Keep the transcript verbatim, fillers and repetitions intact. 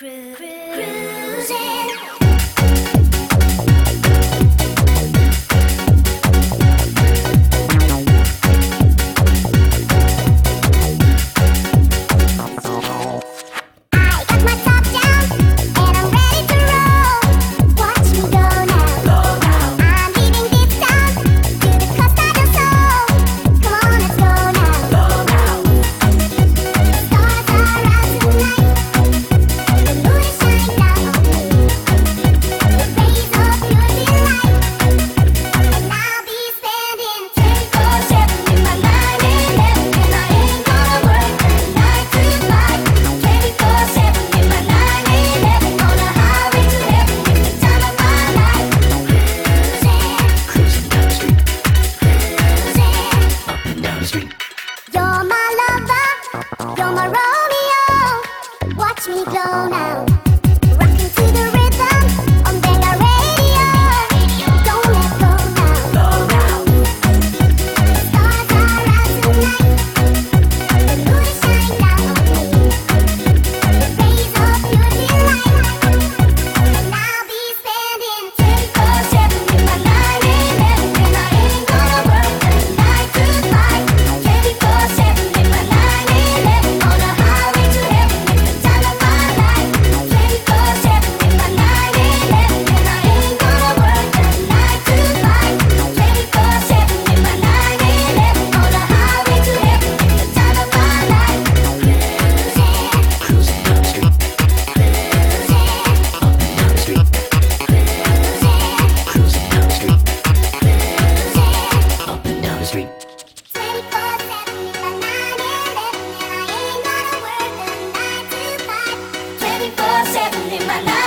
Cru- Cruising. Watch me go now. Rocking to the rhythm on Benga Radio. Don't let go now. Go now. Stars are out tonight. The moon is shining down on me. The rays of your delight. And I'll be spending twenty-four seven in my nine eleven. And I ain't gonna work a nine to five. twenty-four seven in my nine eleven. On the highway to heaven. Time of my life. twenty-four seven in my nine eleven. And I ain't gonna work a nine to five. twenty-four seven in my nine eleven. On the highway to heaven. The time of my life. Cruising, cruising down the street. Cruising, up and down the street. Cruising, up and down the street. twenty-four seven in my nine eleven. And I ain't gonna work a nine to five. twenty-four seven in my nine